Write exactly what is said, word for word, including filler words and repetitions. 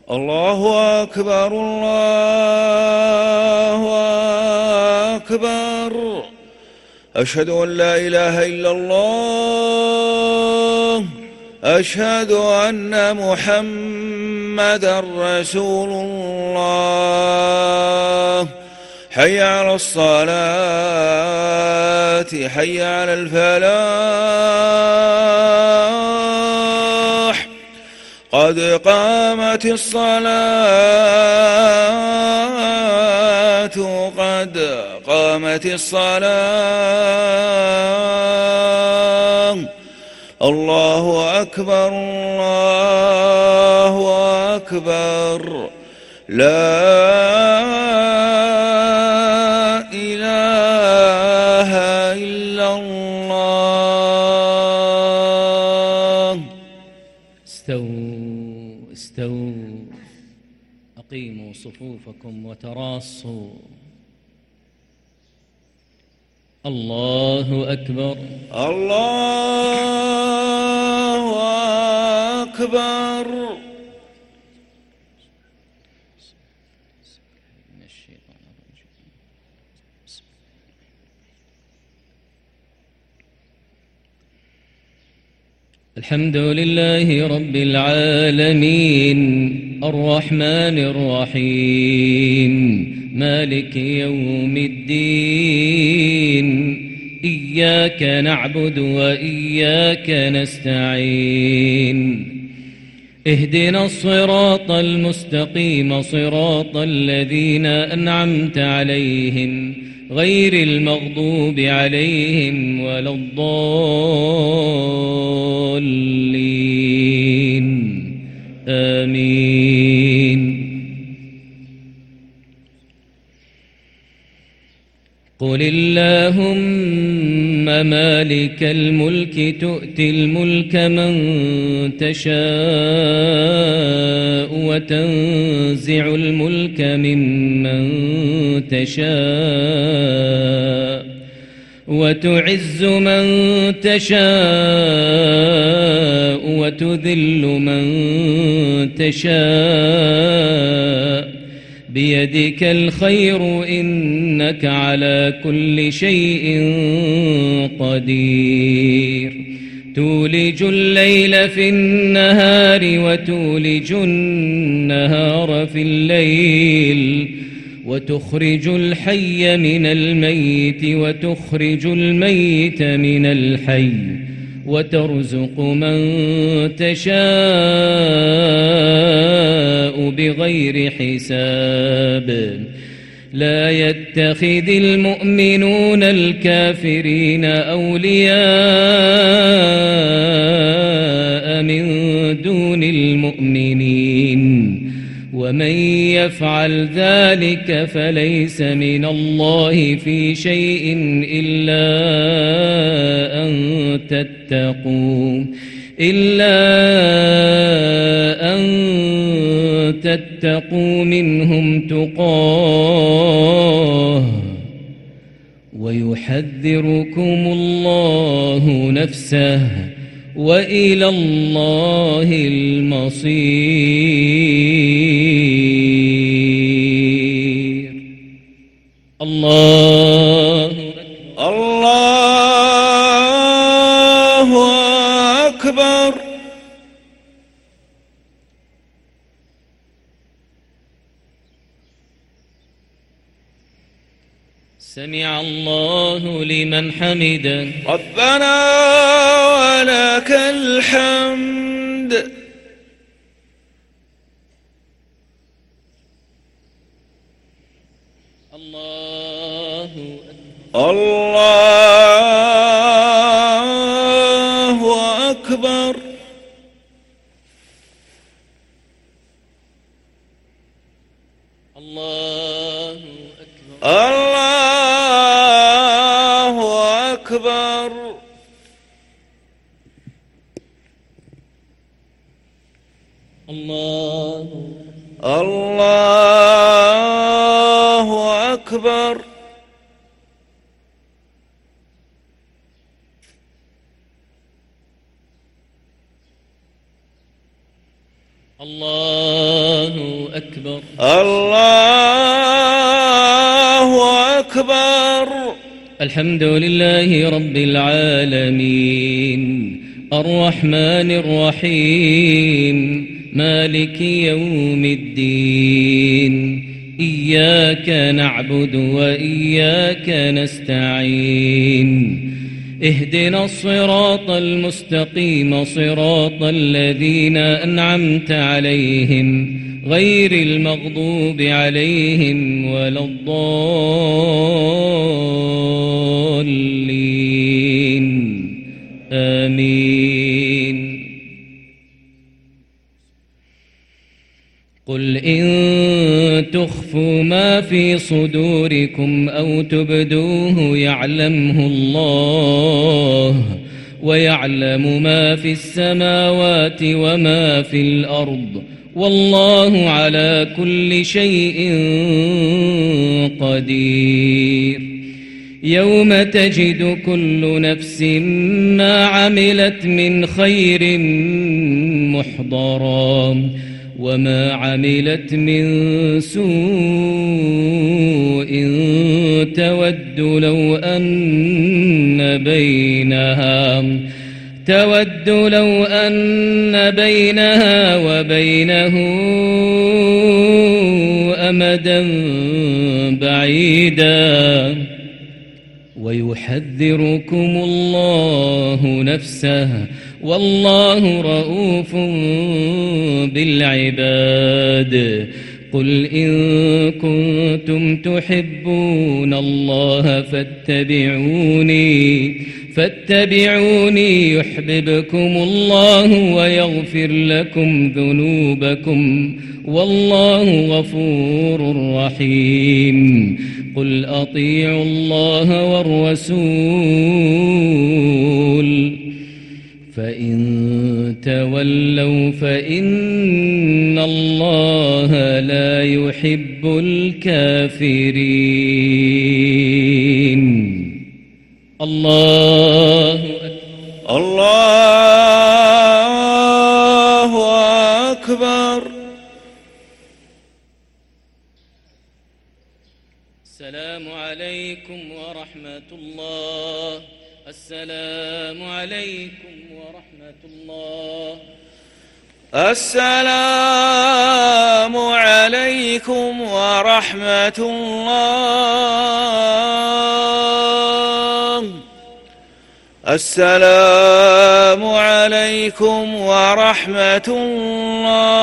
الله أكبر الله أكبر. أشهد أن لا إله إلا الله. أشهد أن محمدًا رسول الله. حي على الصلاة حي على الفلاح. قد قامت الصلاة قد قامت الصلاة. الله أكبر الله أكبر. لا إله إلا الله. استووا استووا أقيموا صفوفكم وتراصوا. الله أكبر الله أكبر. الحمد لله رب العالمين الرحمن الرحيم مالك يوم الدين. إياك نعبد وإياك نستعين. اهدنا الصراط المستقيم صراط الذين أنعمت عليهم غير المغضوب عليهم ولا الضالين. آمين. قل اللهم مالك الملك تؤتي الملك من تشاء وتنزع الملك ممن تشاء وتعز من تشاء وتذل من تشاء بيدك الخير إنك على كل شيء قدير. تولج الليل في النهار وتولج النهار في الليل وتخرج الحي من الميت وتخرج الميت من الحي وترزق من تشاء بغير حساب. لا يتخذ المؤمنون الكافرين أولياء من دون المؤمنين ومن يفعل ذلك فليس من الله في شيء إلا أن تتقوا إلا أن تتقوا منهم تقاه ويحذركم الله نفسه وإلى الله المصير. الله الله أكبر. سمع الله لمن حمده. ربنا ولك الحمد. الله الله أكبر. الله أكبر. الله أكبر. الله الله أكبر. الله أكبر الله أكبر. الحمد لله رب العالمين الرحمن الرحيم مالك يوم الدين إياك نعبد وإياك نستعين اهدنا الصراط المستقيم صراط الذين أنعمت عليهم غير المغضوب عليهم ولا الضالين آمين. قل إن تخفوا ما في صدوركم أو تبدوه يعلمه الله ويعلم ما في السماوات وما في الأرض والله على كل شيء قدير. يوم تجد كل نفس ما عملت من خير محضرا وما عملت من سوء تود لو أن بينها تود لو أن بينها وبينه أمدا بعيدا ويحذركم الله نفسه والله رؤوف بالعباد. قل إن كنتم تحبون الله فاتبعوني فاتبعوني يحببكم الله ويغفر لكم ذنوبكم والله غفور رحيم. قل أطيعوا الله والرسول فإن تولوا فإن الله لا يحب الكافرين. الله أكبر الله أكبر. السلام عليكم ورحمة الله. السلام عليكم ورحمة الله. السلام عليكم ورحمة الله. السلام عليكم ورحمة الله.